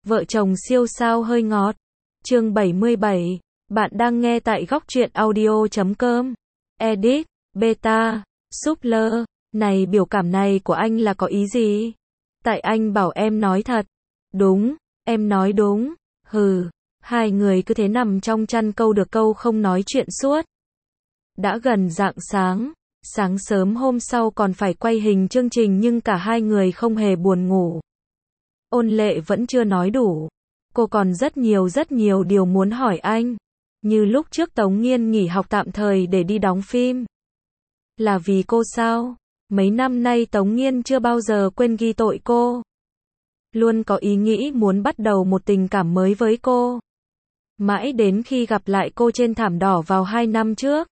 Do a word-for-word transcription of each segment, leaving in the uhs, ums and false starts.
Vợ chồng siêu sao hơi ngọt. Chương bảy mươi bảy. Bạn đang nghe tại góc truyện audio chấm com. Edit, beta, Supler. Này, biểu cảm này của anh là có ý gì? Tại anh bảo em nói thật. Đúng, em nói đúng. Hừ, hai người cứ thế nằm trong chăn câu được câu không nói chuyện suốt. Đã gần rạng sáng, sáng sớm hôm sau còn phải quay hình chương trình nhưng cả hai người không hề buồn ngủ. Ôn Lệ vẫn chưa nói đủ. Cô còn rất nhiều rất nhiều điều muốn hỏi anh. Như lúc trước Tống Nghiên nghỉ học tạm thời để đi đóng phim. Là vì cô sao? Mấy năm nay Tống Nghiên chưa bao giờ quên ghi tội cô. Luôn có ý nghĩ muốn bắt đầu một tình cảm mới với cô. Mãi đến khi gặp lại cô trên thảm đỏ vào hai năm trước.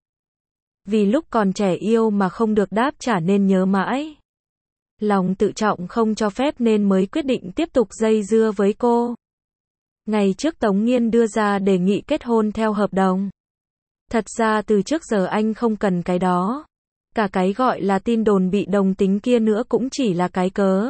Vì lúc còn trẻ yêu mà không được đáp trả nên nhớ mãi. Lòng tự trọng không cho phép nên mới quyết định tiếp tục dây dưa với cô. Ngày trước Tống Nghiên đưa ra đề nghị kết hôn theo hợp đồng. Thật ra từ trước giờ anh không cần cái đó. Cả cái gọi là tin đồn bị đồng tính kia nữa cũng chỉ là cái cớ.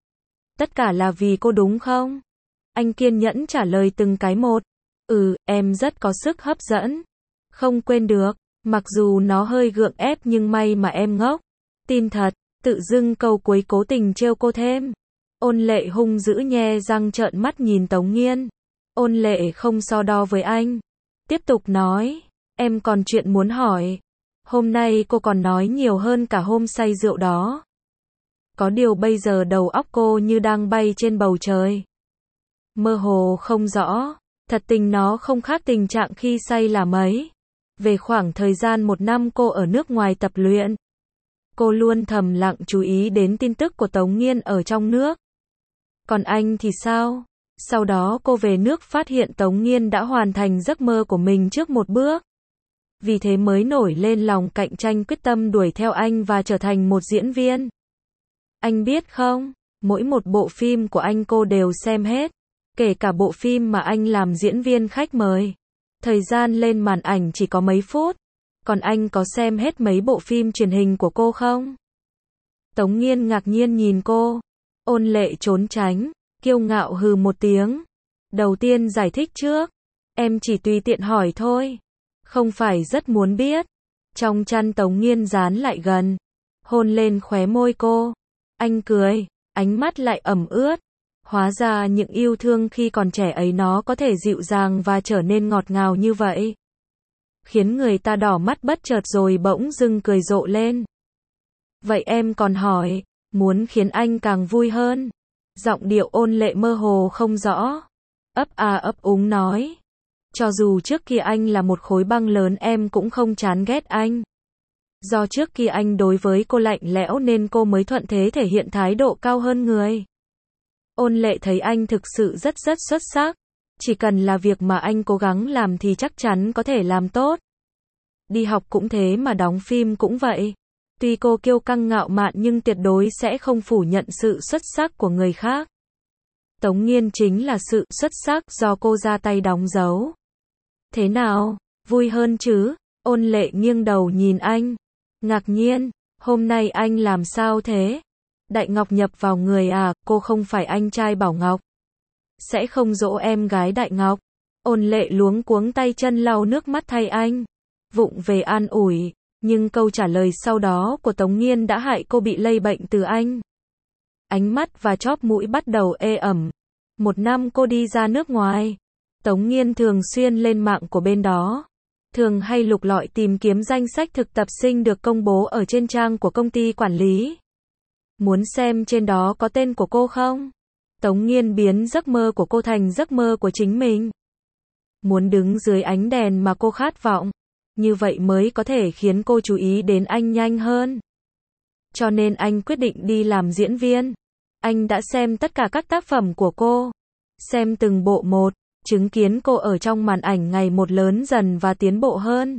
Tất cả là vì cô đúng không? Anh kiên nhẫn trả lời từng cái một. Ừ, em rất có sức hấp dẫn. Không quên được, mặc dù nó hơi gượng ép nhưng may mà em ngốc. Tin thật, tự dưng câu cuối cố tình trêu cô thêm. Ôn Lệ hung dữ nhe răng trợn mắt nhìn Tống Nghiên. Ôn Lệ không so đo với anh. Tiếp tục nói, em còn chuyện muốn hỏi. Hôm nay cô còn nói nhiều hơn cả hôm say rượu đó. Có điều bây giờ đầu óc cô như đang bay trên bầu trời. Mơ hồ không rõ, thật tình nó không khác tình trạng khi say là mấy. Về khoảng thời gian một năm cô ở nước ngoài tập luyện. Cô luôn thầm lặng chú ý đến tin tức của Tống Nghiên ở trong nước. Còn anh thì sao? Sau đó cô về nước phát hiện Tống Nghiên đã hoàn thành giấc mơ của mình trước một bước. Vì thế mới nổi lên lòng cạnh tranh quyết tâm đuổi theo anh và trở thành một diễn viên. Anh biết không, mỗi một bộ phim của anh cô đều xem hết. Kể cả bộ phim mà anh làm diễn viên khách mời. Thời gian lên màn ảnh chỉ có mấy phút. Còn anh có xem hết mấy bộ phim truyền hình của cô không? Tống Nghiên ngạc nhiên nhìn cô. Ôn Lệ trốn tránh, kiêu ngạo hừ một tiếng. Đầu tiên giải thích trước. Em chỉ tùy tiện hỏi thôi. Không phải rất muốn biết. Trong chăn Tống Nghiên dán lại gần. Hôn lên khóe môi cô. Anh cười, ánh mắt lại ẩm ướt. Hóa ra những yêu thương khi còn trẻ ấy nó có thể dịu dàng và trở nên ngọt ngào như vậy. Khiến người ta đỏ mắt bất chợt rồi bỗng dưng cười rộ lên. Vậy em còn hỏi, muốn khiến anh càng vui hơn. Giọng điệu Ôn Lệ mơ hồ không rõ. Ấp à ấp úng nói. Cho dù trước kia anh là một khối băng lớn em cũng không chán ghét anh. Do trước kia anh đối với cô lạnh lẽo nên cô mới thuận thế thể hiện thái độ cao hơn người. Ôn Lệ thấy anh thực sự rất rất xuất sắc. Chỉ cần là việc mà anh cố gắng làm thì chắc chắn có thể làm tốt. Đi học cũng thế mà đóng phim cũng vậy. Tuy cô kiêu căng ngạo mạn nhưng tuyệt đối sẽ không phủ nhận sự xuất sắc của người khác. Tống Nghiên chính là sự xuất sắc do cô ra tay đóng dấu. Thế nào, vui hơn chứ? Ôn Lệ nghiêng đầu nhìn anh. Ngạc nhiên, hôm nay anh làm sao thế? Đại Ngọc nhập vào người à, cô không phải anh trai Bảo Ngọc. Sẽ không dỗ em gái Đại Ngọc. Ôn Lệ luống cuống tay chân lau nước mắt thay anh. Vụng về an ủi, nhưng câu trả lời sau đó của Tống Nghiên đã hại cô bị lây bệnh từ anh. Ánh mắt và chóp mũi bắt đầu ê ẩm. Một năm cô đi ra nước ngoài. Tống Nghiên thường xuyên lên mạng của bên đó. Thường hay lục lọi tìm kiếm danh sách thực tập sinh được công bố ở trên trang của công ty quản lý. Muốn xem trên đó có tên của cô không? Tống Nghiên biến giấc mơ của cô thành giấc mơ của chính mình. Muốn đứng dưới ánh đèn mà cô khát vọng. Như vậy mới có thể khiến cô chú ý đến anh nhanh hơn. Cho nên anh quyết định đi làm diễn viên. Anh đã xem tất cả các tác phẩm của cô. Xem từng bộ một, chứng kiến cô ở trong màn ảnh ngày một lớn dần và tiến bộ hơn.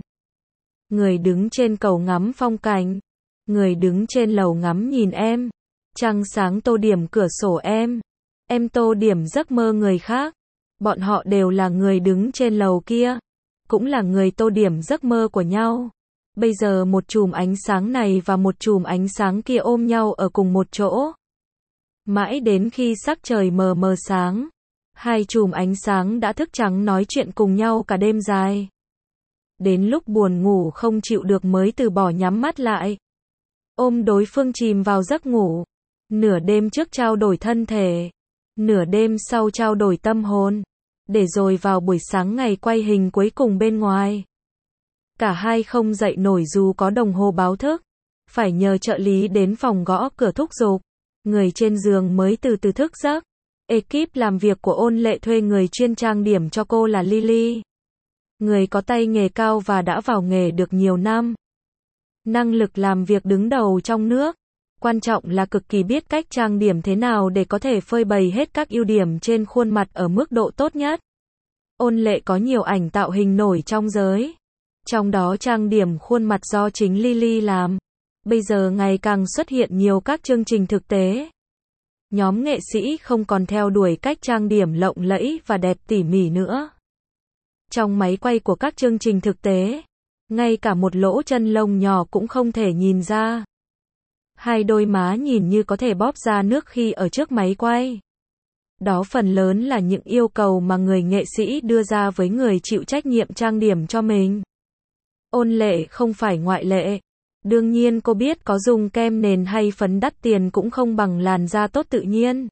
Người đứng trên cầu ngắm phong cảnh. Người đứng trên lầu ngắm nhìn em. Trăng sáng tô điểm cửa sổ em. Em tô điểm giấc mơ người khác. Bọn họ đều là người đứng trên lầu kia. Cũng là người tô điểm giấc mơ của nhau. Bây giờ một chùm ánh sáng này và một chùm ánh sáng kia ôm nhau ở cùng một chỗ. Mãi đến khi sắc trời mờ mờ sáng. Hai chùm ánh sáng đã thức trắng nói chuyện cùng nhau cả đêm dài. Đến lúc buồn ngủ không chịu được mới từ bỏ nhắm mắt lại. Ôm đối phương chìm vào giấc ngủ. Nửa đêm trước trao đổi thân thể. Nửa đêm sau trao đổi tâm hồn. Để rồi vào buổi sáng ngày quay hình cuối cùng bên ngoài. Cả hai không dậy nổi dù có đồng hồ báo thức. Phải nhờ trợ lý đến phòng gõ cửa thúc giục. Người trên giường mới từ từ thức giấc. Ekip làm việc của Ôn Lệ thuê người chuyên trang điểm cho cô là Lily. Người có tay nghề cao và đã vào nghề được nhiều năm. Năng lực làm việc đứng đầu trong nước. Quan trọng là cực kỳ biết cách trang điểm thế nào để có thể phơi bày hết các ưu điểm trên khuôn mặt ở mức độ tốt nhất. Ôn Lệ có nhiều ảnh tạo hình nổi trong giới. Trong đó trang điểm khuôn mặt do chính Lily làm. Bây giờ ngày càng xuất hiện nhiều các chương trình thực tế. Nhóm nghệ sĩ không còn theo đuổi cách trang điểm lộng lẫy và đẹp tỉ mỉ nữa. Trong máy quay của các chương trình thực tế, ngay cả một lỗ chân lông nhỏ cũng không thể nhìn ra. Hai đôi má nhìn như có thể bóp ra nước khi ở trước máy quay. Đó phần lớn là những yêu cầu mà người nghệ sĩ đưa ra với người chịu trách nhiệm trang điểm cho mình. Ôn Lệ không phải ngoại lệ. Đương nhiên cô biết có dùng kem nền hay phấn đắt tiền cũng không bằng làn da tốt tự nhiên.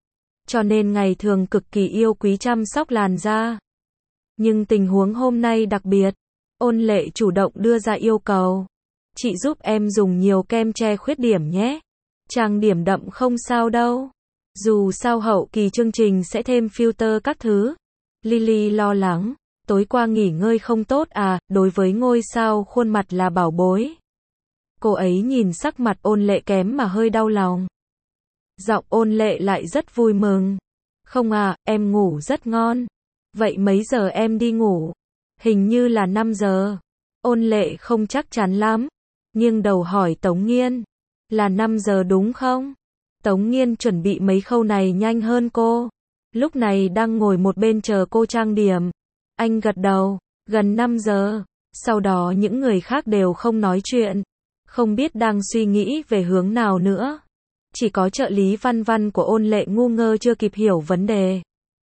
Cho nên ngày thường cực kỳ yêu quý chăm sóc làn da. Nhưng tình huống hôm nay đặc biệt. Ôn Lệ chủ động đưa ra yêu cầu. Chị giúp em dùng nhiều kem che khuyết điểm nhé. Trang điểm đậm không sao đâu. Dù sao hậu kỳ chương trình sẽ thêm filter các thứ. Lily lo lắng. Tối qua nghỉ ngơi không tốt à, đối với ngôi sao khuôn mặt là bảo bối. Cô ấy nhìn sắc mặt Ôn Lệ kém mà hơi đau lòng. Giọng Ôn Lệ lại rất vui mừng. Không à, em ngủ rất ngon. Vậy mấy giờ em đi ngủ? Hình như là năm giờ. Ôn Lệ không chắc chắn lắm. Nghiêng đầu hỏi Tống Nghiên. Là năm giờ đúng không? Tống Nghiên chuẩn bị mấy khâu này nhanh hơn cô. Lúc này đang ngồi một bên chờ cô trang điểm. Anh gật đầu. Gần năm giờ. Sau đó những người khác đều không nói chuyện. Không biết đang suy nghĩ về hướng nào nữa. Chỉ có trợ lý Văn Văn của Ôn Lệ ngu ngơ chưa kịp hiểu vấn đề.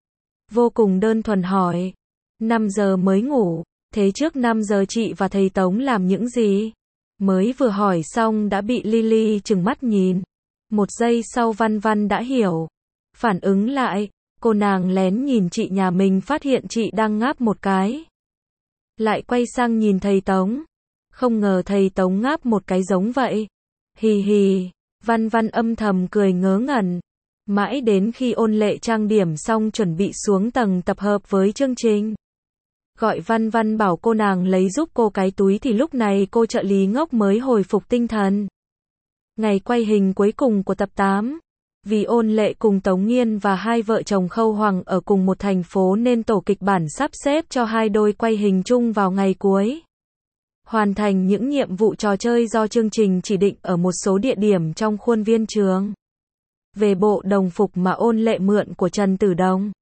Vô cùng đơn thuần hỏi. năm giờ mới ngủ. Thế trước năm giờ chị và thầy Tống làm những gì? Mới vừa hỏi xong đã bị Lily trừng mắt nhìn. Một giây sau Văn Văn đã hiểu. Phản ứng lại. Cô nàng lén nhìn chị nhà mình phát hiện chị đang ngáp một cái. Lại quay sang nhìn thầy Tống. Không ngờ thầy Tống ngáp một cái giống vậy. Hì hì. Văn Văn âm thầm cười ngớ ngẩn. Mãi đến khi Ôn Lệ trang điểm xong chuẩn bị xuống tầng tập hợp với chương trình. Gọi Văn Văn bảo cô nàng lấy giúp cô cái túi thì lúc này cô trợ lý ngốc mới hồi phục tinh thần. Ngày quay hình cuối cùng của tập tám. Vì Ôn Lệ cùng Tống Nghiên và hai vợ chồng Khâu Hoàng ở cùng một thành phố nên tổ kịch bản sắp xếp cho hai đôi quay hình chung vào ngày cuối. Hoàn thành những nhiệm vụ trò chơi do chương trình chỉ định ở một số địa điểm trong khuôn viên trường. Về bộ đồng phục mà Ôn Lệ mượn của Trần Tử Đồng.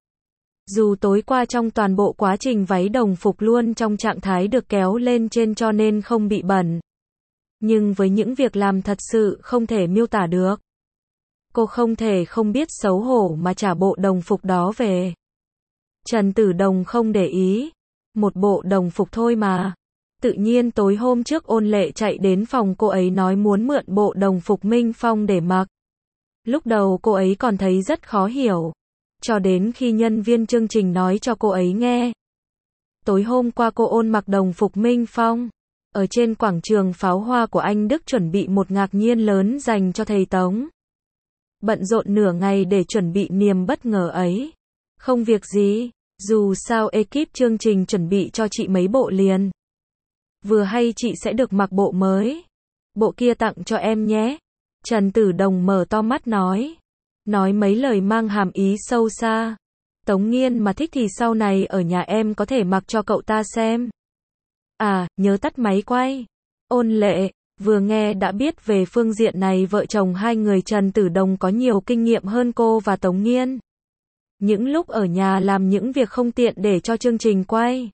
Dù tối qua trong toàn bộ quá trình váy đồng phục luôn trong trạng thái được kéo lên trên cho nên không bị bẩn. Nhưng với những việc làm thật sự không thể miêu tả được. Cô không thể không biết xấu hổ mà trả bộ đồng phục đó về. Trần Tử Đồng không để ý. Một bộ đồng phục thôi mà. Tự nhiên tối hôm trước Ôn Lệ chạy đến phòng cô ấy nói muốn mượn bộ đồng phục Minh Phong để mặc. Lúc đầu cô ấy còn thấy rất khó hiểu. Cho đến khi nhân viên chương trình nói cho cô ấy nghe. Tối hôm qua cô Ôn mặc đồng phục Minh Phong. Ở trên quảng trường pháo hoa của anh Đức chuẩn bị một ngạc nhiên lớn dành cho thầy Tống. Bận rộn nửa ngày để chuẩn bị niềm bất ngờ ấy. Không việc gì, dù sao ekip chương trình chuẩn bị cho chị mấy bộ liền. Vừa hay chị sẽ được mặc bộ mới. Bộ kia tặng cho em nhé. Trần Tử Đồng mở to mắt nói. Nói mấy lời mang hàm ý sâu xa. Tống Nghiên mà thích thì sau này ở nhà em có thể mặc cho cậu ta xem. À, nhớ tắt máy quay. Ôn Lệ, vừa nghe đã biết về phương diện này vợ chồng hai người Trần Tử Đồng có nhiều kinh nghiệm hơn cô và Tống Nghiên. Những lúc ở nhà làm những việc không tiện để cho chương trình quay.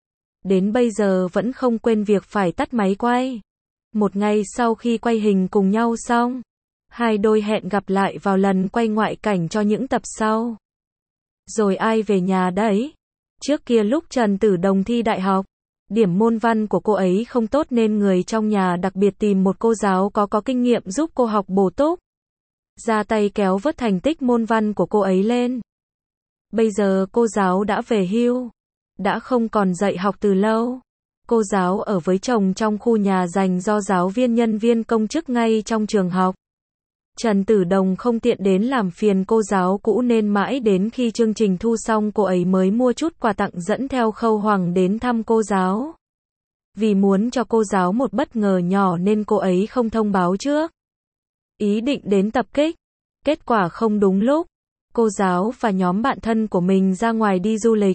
Đến bây giờ vẫn không quên việc phải tắt máy quay. Một ngày sau khi quay hình cùng nhau xong, hai đôi hẹn gặp lại vào lần quay ngoại cảnh cho những tập sau. Rồi ai về nhà đấy? Trước kia lúc Trần Tử Đồng thi đại học, điểm môn văn của cô ấy không tốt nên người trong nhà đặc biệt tìm một cô giáo có có kinh nghiệm giúp cô học bổ túc. Ra tay kéo vớt thành tích môn văn của cô ấy lên. Bây giờ cô giáo đã về hưu, đã không còn dạy học từ lâu. Cô giáo ở với chồng trong khu nhà dành do giáo viên nhân viên công chức ngay trong trường học. Trần Tử Đồng không tiện đến làm phiền cô giáo cũ nên mãi đến khi chương trình thu xong cô ấy mới mua chút quà tặng dẫn theo Khâu Hoàng đến thăm cô giáo. Vì muốn cho cô giáo một bất ngờ nhỏ nên cô ấy không thông báo trước. Ý định đến tập kích, kết quả không đúng lúc. Cô giáo và nhóm bạn thân của mình ra ngoài đi du lịch.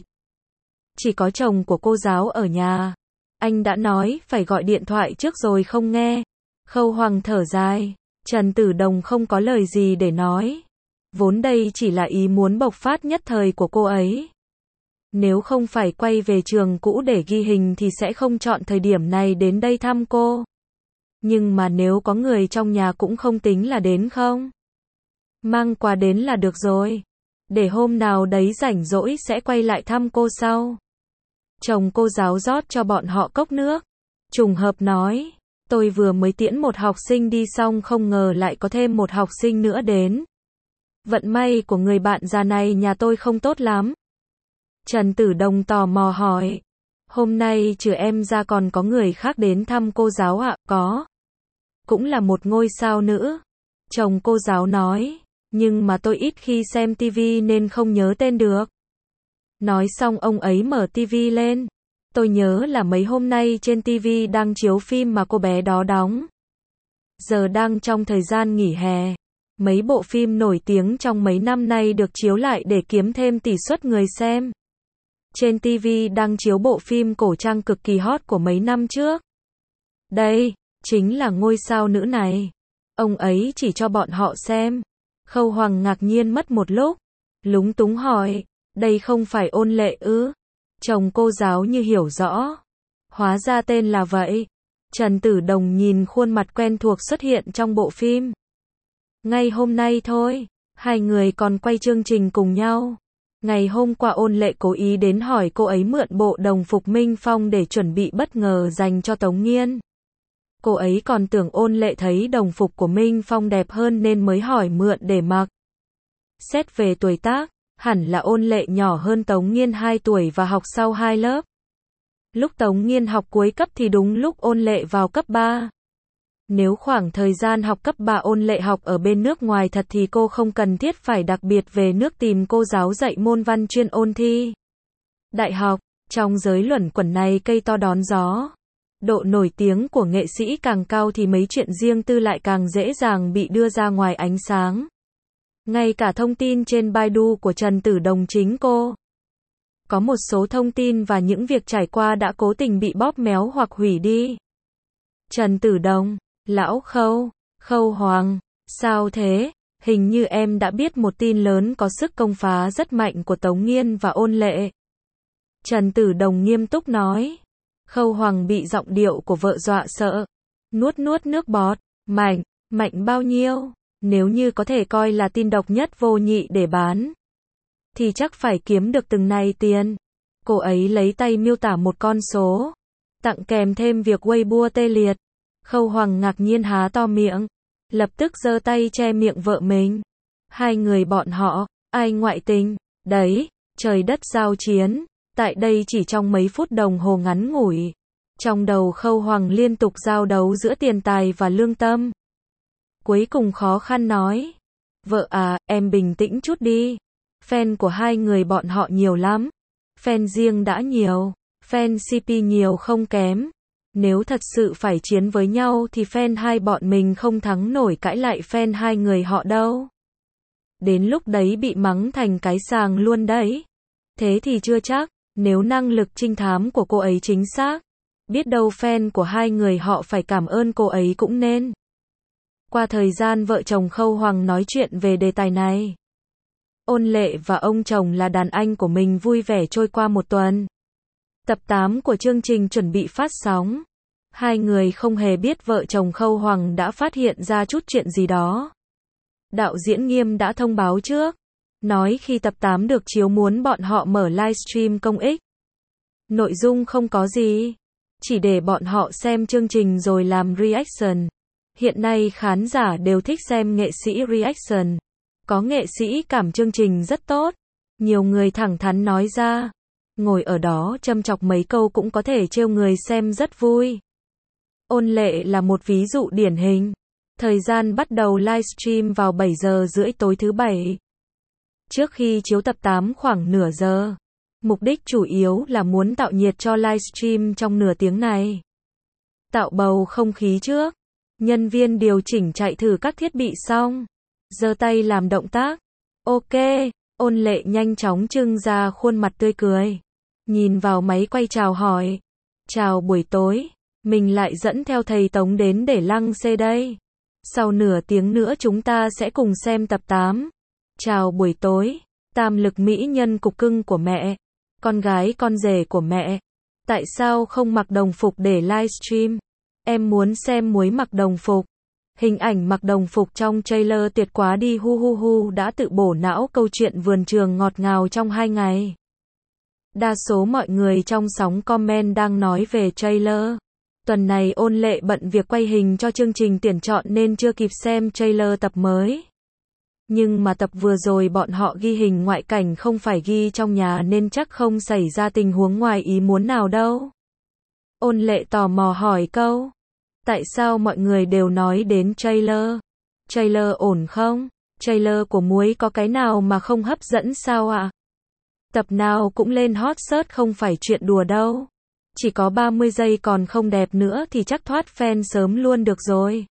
Chỉ có chồng của cô giáo ở nhà. Anh đã nói phải gọi điện thoại trước rồi không nghe. Khâu Hoàng thở dài. Trần Tử Đồng không có lời gì để nói. Vốn đây chỉ là ý muốn bộc phát nhất thời của cô ấy. Nếu không phải quay về trường cũ để ghi hình thì sẽ không chọn thời điểm này đến đây thăm cô. Nhưng mà nếu có người trong nhà cũng không tính là đến không? Mang quà đến là được rồi. Để hôm nào đấy rảnh rỗi sẽ quay lại thăm cô sau. Chồng cô giáo rót cho bọn họ cốc nước. Trùng hợp nói. Tôi vừa mới tiễn một học sinh đi xong không ngờ lại có thêm một học sinh nữa đến. Vận may của người bạn già này nhà tôi không tốt lắm. Trần Tử Đồng tò mò hỏi. Hôm nay trừ em ra còn có người khác đến thăm cô giáo ạ? Có. Cũng là một ngôi sao nữ. Chồng cô giáo nói. Nhưng mà tôi ít khi xem tivi nên không nhớ tên được. Nói xong ông ấy mở tivi lên. Tôi nhớ là mấy hôm nay trên tivi đang chiếu phim mà cô bé đó đóng. Giờ đang trong thời gian nghỉ hè. Mấy bộ phim nổi tiếng trong mấy năm nay được chiếu lại để kiếm thêm tỷ suất người xem. Trên tivi đang chiếu bộ phim cổ trang cực kỳ hot của mấy năm trước. Đây, chính là ngôi sao nữ này. Ông ấy chỉ cho bọn họ xem. Khâu Hoàng ngạc nhiên mất một lúc. Lúng túng hỏi, đây không phải Ôn Lệ ư? Chồng cô giáo như hiểu rõ. Hóa ra tên là vậy. Trần Tử Đồng nhìn khuôn mặt quen thuộc xuất hiện trong bộ phim. Ngay hôm nay thôi, hai người còn quay chương trình cùng nhau. Ngày hôm qua Ôn Lệ cố ý đến hỏi cô ấy mượn bộ đồng phục Minh Phong để chuẩn bị bất ngờ dành cho Tống Nghiên. Cô ấy còn tưởng Ôn Lệ thấy đồng phục của Minh Phong đẹp hơn nên mới hỏi mượn để mặc. Xét về tuổi tác, hẳn là Ôn Lệ nhỏ hơn Tống Nghiên hai tuổi và học sau hai lớp. Lúc Tống Nghiên học cuối cấp thì đúng lúc Ôn Lệ vào cấp ba. Nếu khoảng thời gian học cấp ba Ôn Lệ học ở bên nước ngoài thật thì cô không cần thiết phải đặc biệt về nước tìm cô giáo dạy môn văn chuyên ôn thi. Đại học, trong giới luẩn quẩn này cây to đón gió. Độ nổi tiếng của nghệ sĩ càng cao thì mấy chuyện riêng tư lại càng dễ dàng bị đưa ra ngoài ánh sáng. Ngay cả thông tin trên Baidu của Trần Tử Đồng chính cô. Có một số thông tin và những việc trải qua đã cố tình bị bóp méo hoặc hủy đi. Trần Tử Đồng, lão Khâu, Khâu Hoàng, sao thế? Hình như em đã biết một tin lớn có sức công phá rất mạnh của Tống Nghiên và Ôn Lệ. Trần Tử Đồng nghiêm túc nói. Khâu Hoàng bị giọng điệu của vợ dọa sợ. Nuốt nuốt nước bọt. Mạnh, mạnh bao nhiêu? Nếu như có thể coi là tin độc nhất vô nhị để bán, thì chắc phải kiếm được từng này tiền. Cô ấy lấy tay miêu tả một con số. Tặng kèm thêm việc Weibo tê liệt. Khâu Hoàng ngạc nhiên há to miệng. Lập tức giơ tay che miệng vợ mình. Hai người bọn họ, ai ngoại tình? Đấy, trời đất giao chiến. Tại đây chỉ trong mấy phút đồng hồ ngắn ngủi. Trong đầu Khâu Hoàng liên tục giao đấu giữa tiền tài và lương tâm. Cuối cùng khó khăn nói. Vợ à, em bình tĩnh chút đi. Fan của hai người bọn họ nhiều lắm. Fan riêng đã nhiều. Fan xê pê nhiều không kém. Nếu thật sự phải chiến với nhau thì fan hai bọn mình không thắng nổi cãi lại fan hai người họ đâu. Đến lúc đấy bị mắng thành cái sàng luôn đấy. Thế thì chưa chắc. Nếu năng lực trinh thám của cô ấy chính xác, biết đâu fan của hai người họ phải cảm ơn cô ấy cũng nên. Qua thời gian vợ chồng Khâu Hoàng nói chuyện về đề tài này, Ôn Lệ và ông chồng là đàn anh của mình vui vẻ trôi qua một tuần. Tập tám của chương trình chuẩn bị phát sóng. Hai người không hề biết vợ chồng Khâu Hoàng đã phát hiện ra chút chuyện gì đó. Đạo diễn Nghiêm đã thông báo trước, nói khi tập tám được chiếu muốn bọn họ mở livestream công ích. Nội dung không có gì, chỉ để bọn họ xem chương trình rồi làm reaction. Hiện nay khán giả đều thích xem nghệ sĩ reaction. Có nghệ sĩ cảm chương trình rất tốt. Nhiều người thẳng thắn nói ra. Ngồi ở đó châm chọc mấy câu cũng có thể trêu người xem rất vui. Ôn Lệ là một ví dụ điển hình. Thời gian bắt đầu livestream vào bảy giờ rưỡi tối thứ bảy. Trước khi chiếu tập tám khoảng nửa giờ. Mục đích chủ yếu là muốn tạo nhiệt cho livestream trong nửa tiếng này. Tạo bầu không khí trước. Nhân viên điều chỉnh chạy thử các thiết bị xong. Giơ tay làm động tác. Ok, Ôn Lệ nhanh chóng trưng ra khuôn mặt tươi cười. Nhìn vào máy quay chào hỏi. Chào buổi tối, mình lại dẫn theo thầy Tống đến để lăng xê đây. Sau nửa tiếng nữa chúng ta sẽ cùng xem tập tám. Chào buổi tối, tam lực mỹ nhân cục cưng của mẹ. Con gái con rể của mẹ. Tại sao không mặc đồng phục để livestream? Em muốn xem Muối mặc đồng phục. Hình ảnh mặc đồng phục trong trailer tuyệt quá đi hu hu hu đã tự bổ não câu chuyện vườn trường ngọt ngào trong hai ngày. Đa số mọi người trong sóng comment đang nói về trailer. Tuần này Ôn Lệ bận việc quay hình cho chương trình tuyển chọn nên chưa kịp xem trailer tập mới. Nhưng mà tập vừa rồi bọn họ ghi hình ngoại cảnh không phải ghi trong nhà nên chắc không xảy ra tình huống ngoài ý muốn nào đâu. Ôn Lệ tò mò hỏi câu. Tại sao mọi người đều nói đến trailer? Trailer ổn không? Trailer của Muối có cái nào mà không hấp dẫn sao ạ? À? Tập nào cũng lên hot search không phải chuyện đùa đâu. Chỉ có ba mươi giây còn không đẹp nữa thì chắc thoát fan sớm luôn được rồi.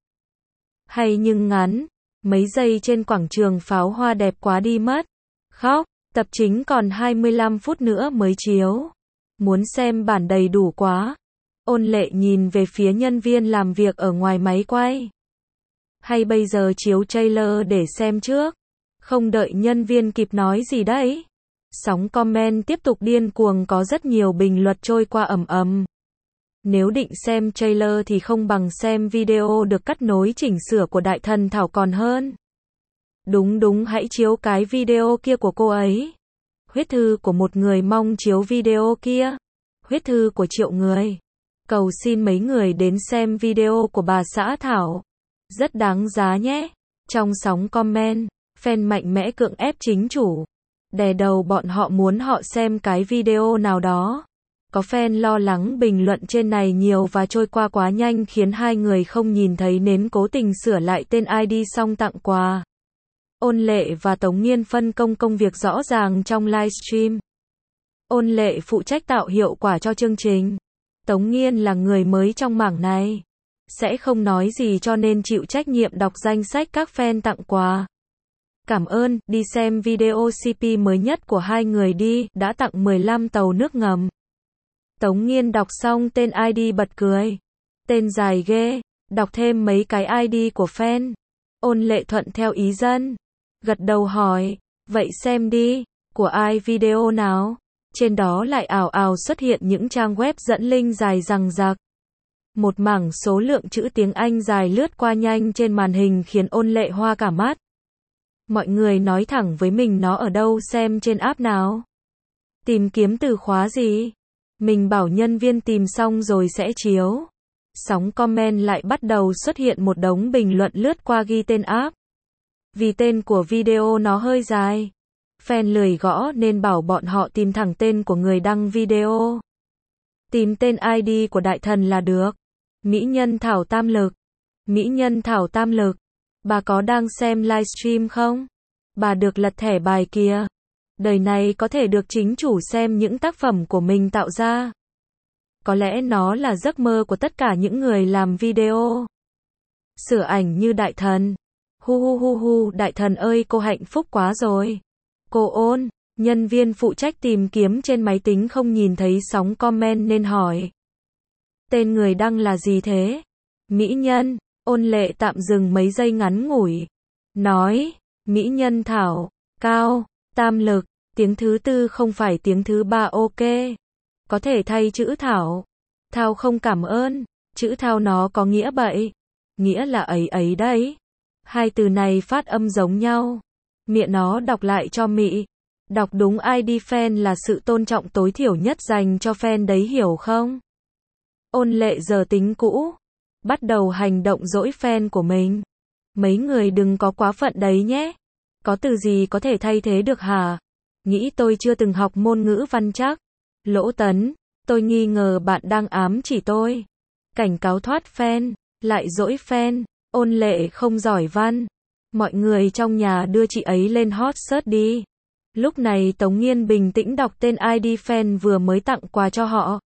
Hay nhưng ngắn, mấy giây trên quảng trường pháo hoa đẹp quá đi mất. Khóc, tập chính còn hai mươi lăm phút nữa mới chiếu. Muốn xem bản đầy đủ quá. Ôn Lệ nhìn về phía nhân viên làm việc ở ngoài máy quay. Hay bây giờ chiếu trailer để xem trước? Không đợi nhân viên kịp nói gì đấy. Sóng comment tiếp tục điên cuồng có rất nhiều bình luận trôi qua ầm ầm. Nếu định xem trailer thì không bằng xem video được cắt nối chỉnh sửa của Đại Thần Thảo còn hơn. Đúng đúng hãy chiếu cái video kia của cô ấy. Huyết thư của một người mong chiếu video kia. Huyết thư của triệu người. Cầu xin mấy người đến xem video của bà xã Thảo. Rất đáng giá nhé. Trong sóng comment, fan mạnh mẽ cưỡng ép chính chủ. Đè đầu bọn họ muốn họ xem cái video nào đó. Có fan lo lắng bình luận trên này nhiều và trôi qua quá nhanh khiến hai người không nhìn thấy nên cố tình sửa lại tên i đê xong tặng quà. Ôn Lệ và Tống Nghiên phân công công việc rõ ràng trong livestream. Ôn Lệ phụ trách tạo hiệu quả cho chương trình. Tống Nghiên là người mới trong mảng này. Sẽ không nói gì cho nên chịu trách nhiệm đọc danh sách các fan tặng quà. Cảm ơn, đi xem video xê pê mới nhất của hai người đi, đã tặng mười lăm tàu nước ngầm. Tống Nghiên đọc xong tên i đê bật cười. Tên dài ghê, đọc thêm mấy cái i đê của fan. Ôn Lệ thuận theo ý dân. Gật đầu hỏi, vậy xem đi, của ai video nào? Trên đó lại ào ào xuất hiện những trang web dẫn link dài dằng dặc. Một mảng số lượng chữ tiếng Anh dài lướt qua nhanh trên màn hình khiến Ôn Lệ hoa cả mắt. Mọi người nói thẳng với mình nó ở đâu xem trên app nào? Tìm kiếm từ khóa gì? Mình bảo nhân viên tìm xong rồi sẽ chiếu. Sóng comment lại bắt đầu xuất hiện một đống bình luận lướt qua ghi tên app. Vì tên của video nó hơi dài. Fan lười gõ nên bảo bọn họ tìm thẳng tên của người đăng video. Tìm tên i đê của Đại Thần là được. Mỹ nhân Thảo Tam Lực. Mỹ nhân Thảo Tam Lực. Bà có đang xem livestream không? Bà được lật thẻ bài kìa. Đời này có thể được chính chủ xem những tác phẩm của mình tạo ra. Có lẽ nó là giấc mơ của tất cả những người làm video. Sửa ảnh như Đại Thần. Hu hu hu hu, Đại Thần ơi cô hạnh phúc quá rồi. Cô Ôn, nhân viên phụ trách tìm kiếm trên máy tính không nhìn thấy sóng comment nên hỏi. Tên người đăng là gì thế? Mỹ nhân. Ôn Lệ tạm dừng mấy giây ngắn ngủi. Nói, Mỹ nhân Thảo, Cao, Tam Lực, tiếng thứ tư không phải tiếng thứ ba ok. Có thể thay chữ Thảo. Thao không cảm ơn, chữ Thao nó có nghĩa bậy. Nghĩa là ấy ấy đấy. Hai từ này phát âm giống nhau. Mẹ nó đọc lại cho mị. Đọc đúng i đê fan là sự tôn trọng tối thiểu nhất dành cho fan đấy hiểu không? Ôn Lệ giờ tính cũ. Bắt đầu hành động dỗi fan của mình. Mấy người đừng có quá phận đấy nhé. Có từ gì có thể thay thế được hả? Nghĩ tôi chưa từng học môn ngữ văn chắc. Lỗ Tấn, tôi nghi ngờ bạn đang ám chỉ tôi. Cảnh cáo thoát fan, lại dỗi fan. Ôn Lệ không giỏi văn. Mọi người trong nhà đưa chị ấy lên hot search đi. Lúc này Tống Nghiên bình tĩnh đọc tên i đê fan vừa mới tặng quà cho họ.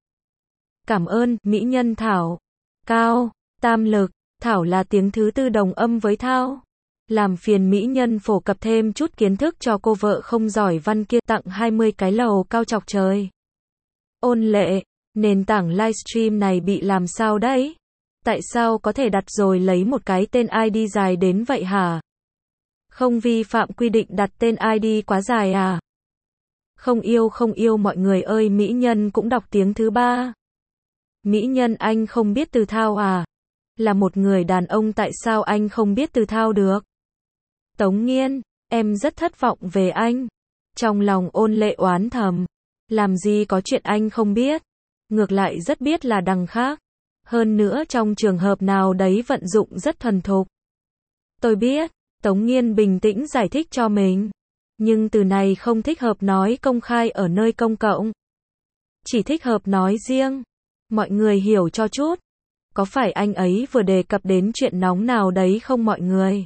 Cảm ơn, mỹ nhân Thảo. Cao, tam lực, Thảo là tiếng thứ tư đồng âm với Thao. Làm phiền mỹ nhân phổ cập thêm chút kiến thức cho cô vợ không giỏi văn kia, tặng hai mươi cái lầu cao chọc trời. Ôn Lệ, nền tảng livestream này bị làm sao đấy? Tại sao có thể đặt rồi lấy một cái tên i đê dài đến vậy hả? Không vi phạm quy định đặt tên i đê quá dài à? Không yêu không yêu mọi người ơi, mỹ nhân cũng đọc tiếng thứ ba. Mỹ nhân anh không biết từ Thao à? Là một người đàn ông tại sao anh không biết từ Thao được? Tống Nghiên, em rất thất vọng về anh. Trong lòng Ôn Lệ oán thầm. Làm gì có chuyện anh không biết. Ngược lại rất biết là đằng khác. Hơn nữa trong trường hợp nào đấy vận dụng rất thuần thục. Tôi biết. Tống Nghiên bình tĩnh giải thích cho mình. Nhưng từ này không thích hợp nói công khai ở nơi công cộng. Chỉ thích hợp nói riêng. Mọi người hiểu cho chút. Có phải anh ấy vừa đề cập đến chuyện nóng nào đấy không mọi người?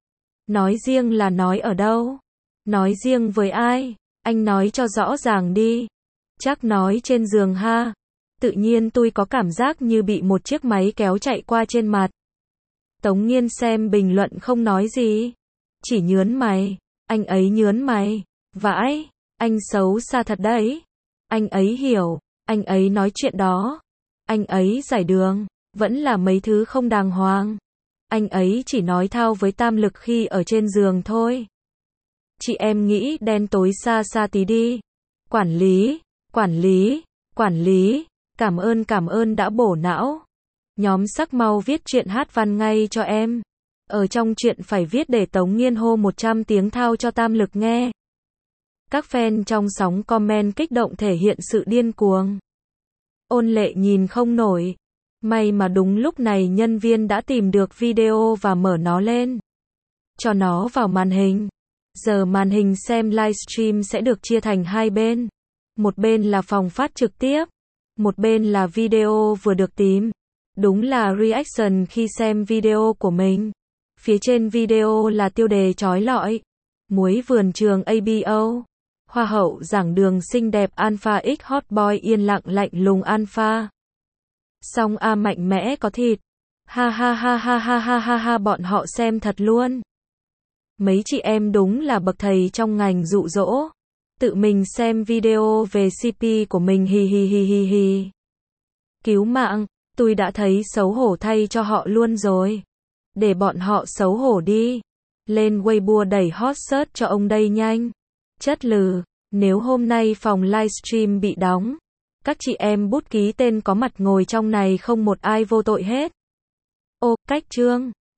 Nói riêng là nói ở đâu? Nói riêng với ai? Anh nói cho rõ ràng đi. Chắc nói trên giường ha. Tự nhiên tôi có cảm giác như bị một chiếc máy kéo chạy qua trên mặt. Tống Nghiên xem bình luận không nói gì. Chỉ nhớn mày. Anh ấy nhớn mày. Vãi, anh xấu xa thật đấy. Anh ấy hiểu. Anh ấy nói chuyện đó. Anh ấy giải đường. Vẫn là mấy thứ không đàng hoàng. Anh ấy chỉ nói Thao với tam lực khi ở trên giường thôi. Chị em nghĩ đen tối xa xa tí đi. Quản lý, quản lý, quản lý. Cảm ơn cảm ơn đã bổ não. Nhóm Sắc mau viết truyện hát văn ngay cho em. Ở trong truyện phải viết để Tống Nghiên hô một trăm tiếng Thao cho tam lực nghe. Các fan trong sóng comment kích động thể hiện sự điên cuồng. Ôn Lệ nhìn không nổi. May mà đúng lúc này nhân viên đã tìm được video và mở nó lên. Cho nó vào màn hình. Giờ màn hình xem livestream sẽ được chia thành hai bên. Một bên là phòng phát trực tiếp. Một bên là video vừa được tìm. Đúng là reaction khi xem video của mình. Phía trên video là tiêu đề chói lọi. Muối vườn trường a bê o. Hoa hậu giảng đường xinh đẹp Alpha X hot boy yên lặng lạnh lùng Alpha. Song A mạnh mẽ có thịt. Ha ha ha ha ha ha ha ha bọn họ xem thật luôn. Mấy chị em đúng là bậc thầy trong ngành dụ dỗ. Tự mình xem video về xê pê của mình hi hi hi hi hi. Cứu mạng, tôi đã thấy xấu hổ thay cho họ luôn rồi. Để bọn họ xấu hổ đi. Lên Weibo đẩy hot search cho ông đây nhanh. Chất lừ, nếu hôm nay phòng livestream bị đóng, các chị em bút ký tên có mặt ngồi trong này không một ai vô tội hết. Ô, cách chương.